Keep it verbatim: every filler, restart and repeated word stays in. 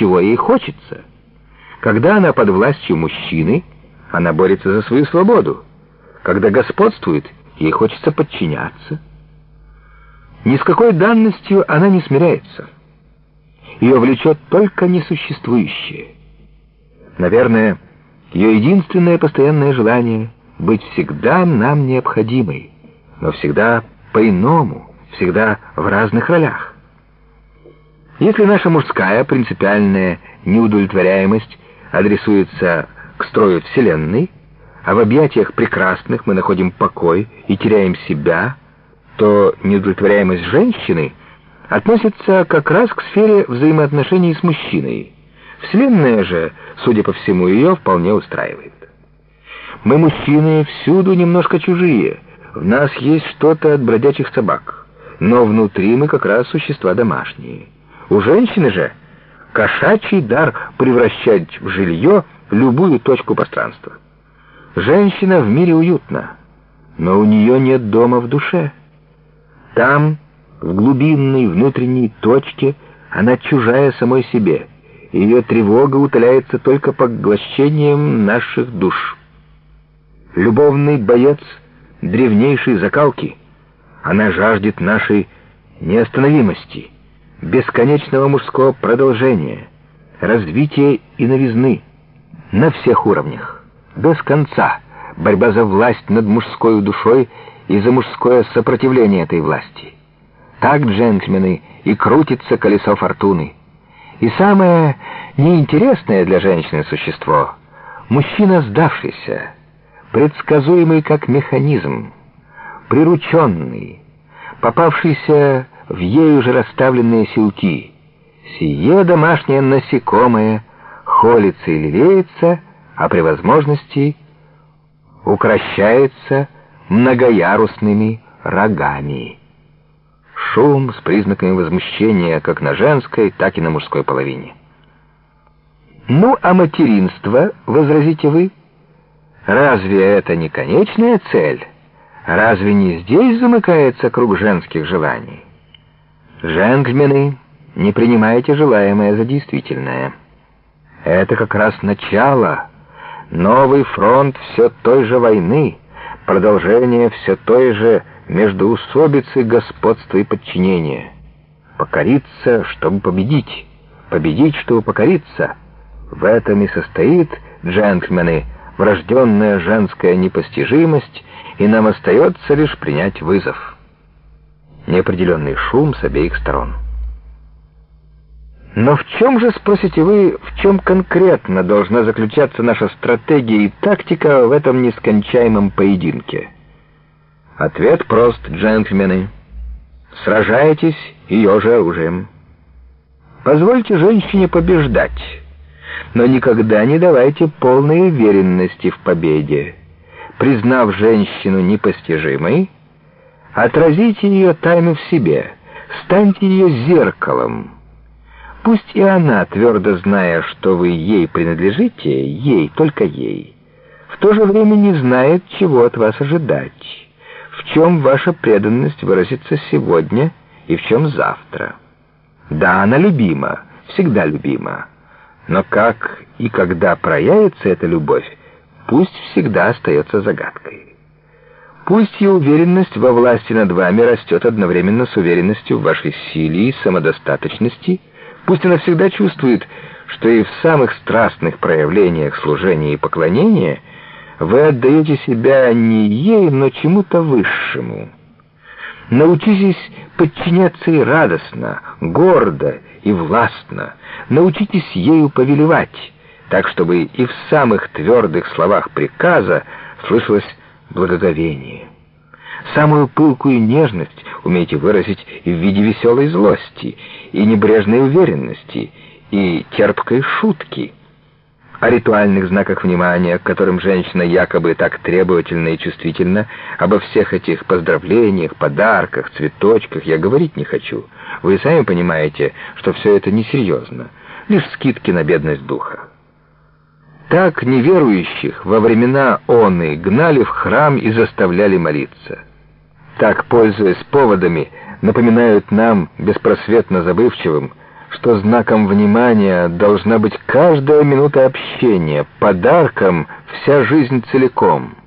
чего ей хочется. Когда она под властью мужчины, она борется за свою свободу. Когда господствует, ей хочется подчиняться. Ни с какой данностью она не смиряется. Ее влечет только несуществующее. Наверное, ее единственное постоянное желание — быть всегда нам необходимой, но всегда по-иному, всегда в разных ролях. Если наша мужская принципиальная неудовлетворяемость адресуется к строю Вселенной, а в объятиях прекрасных мы находим покой и теряем себя, то неудовлетворяемость женщины относится как раз к сфере взаимоотношений с мужчиной. Вселенная же, судя по всему, ее вполне устраивает. Мы, мужчины, всюду немножко чужие. В нас есть что-то от бродячих собак, но внутри мы как раз существа домашние. У женщины же кошачий дар превращать в жилье любую точку пространства. Женщина в мире уютна, но у нее нет дома в душе. Там, в глубинной внутренней точке, она чужая самой себе. Ее тревога утоляется только поглощением наших душ. Любовный боец древнейшей закалки, она жаждет нашей неостановимости, бесконечного мужского продолжения, развития и новизны на всех уровнях, без конца, борьба за власть над мужской душой и за мужское сопротивление этой власти. Так, джентльмены, и крутится колесо фортуны. И самое неинтересное для женщины существо — мужчина сдавшийся, предсказуемый как механизм, прирученный, попавшийся в ею же расставленные силки. Сие домашнее насекомое холится и лелеется, а при возможности укращается многоярусными рогами. Шум с признаками возмущения как на женской, так и на мужской половине. Ну, а материнство, возразите вы, разве это не конечная цель? Разве не здесь замыкается круг женских желаний? Джентльмены, не принимайте желаемое за действительное. Это как раз начало, новый фронт все той же войны, продолжение все той же междоусобицы господства и подчинения. Покориться, чтобы победить, победить, чтобы покориться. В этом и состоит, джентльмены, врожденная женская непостижимость, и нам остается лишь принять вызов. Неопределенный шум с обеих сторон. Но в чем же, спросите вы, в чем конкретно должна заключаться наша стратегия и тактика в этом нескончаемом поединке? Ответ прост, джентльмены. Сражайтесь ее же оружием. Позвольте женщине побеждать, но никогда не давайте полной уверенности в победе. Признав женщину непостижимой, отразите ее тайну в себе, станьте ее зеркалом. Пусть и она, твердо зная, что вы ей принадлежите, ей, только ей, в то же время не знает, чего от вас ожидать, в чем ваша преданность выразится сегодня и в чем завтра. Да, она любима, всегда любима, но как и когда проявится эта любовь, пусть всегда остается загадкой. Пусть ее уверенность во власти над вами растет одновременно с уверенностью в вашей силе и самодостаточности. Пусть она всегда чувствует, что и в самых страстных проявлениях служения и поклонения вы отдаете себя не ей, но чему-то высшему. Научитесь подчиняться ей радостно, гордо и властно. Научитесь ею повелевать, так, чтобы и в самых твердых словах приказа слышалось благоговение. Самую пылкую нежность умейте выразить и в виде веселой злости, и небрежной уверенности, и терпкой шутки. О ритуальных знаках внимания, к которым женщина якобы так требовательна и чувствительна, обо всех этих поздравлениях, подарках, цветочках я говорить не хочу. Вы сами понимаете, что все это несерьезно, лишь скидки на бедность духа. Так неверующих во времена оны гнали в храм и заставляли молиться. Так, пользуясь поводами, напоминают нам, беспросветно забывчивым, что знаком внимания должна быть каждая минута общения, подарком вся жизнь целиком.